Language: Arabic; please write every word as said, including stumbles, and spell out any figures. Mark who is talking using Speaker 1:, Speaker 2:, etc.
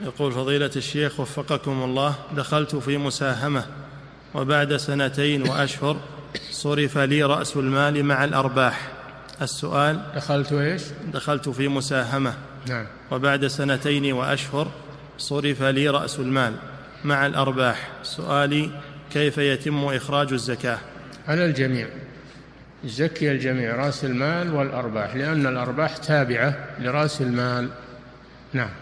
Speaker 1: يقول فضيلة الشيخ وفقكم الله، دخلت في مساهمة وبعد سنتين وأشهر صرف لي رأس المال مع الأرباح. السؤال:
Speaker 2: دخلت إيش؟
Speaker 1: دخلت في مساهمة
Speaker 2: نعم.
Speaker 1: وبعد سنتين وأشهر صرف لي رأس المال مع الأرباح. سؤالي: كيف يتم إخراج الزكاة؟
Speaker 2: على الجميع، زكي الجميع، رأس المال والأرباح، لأن الأرباح تابعة لرأس المال. نعم.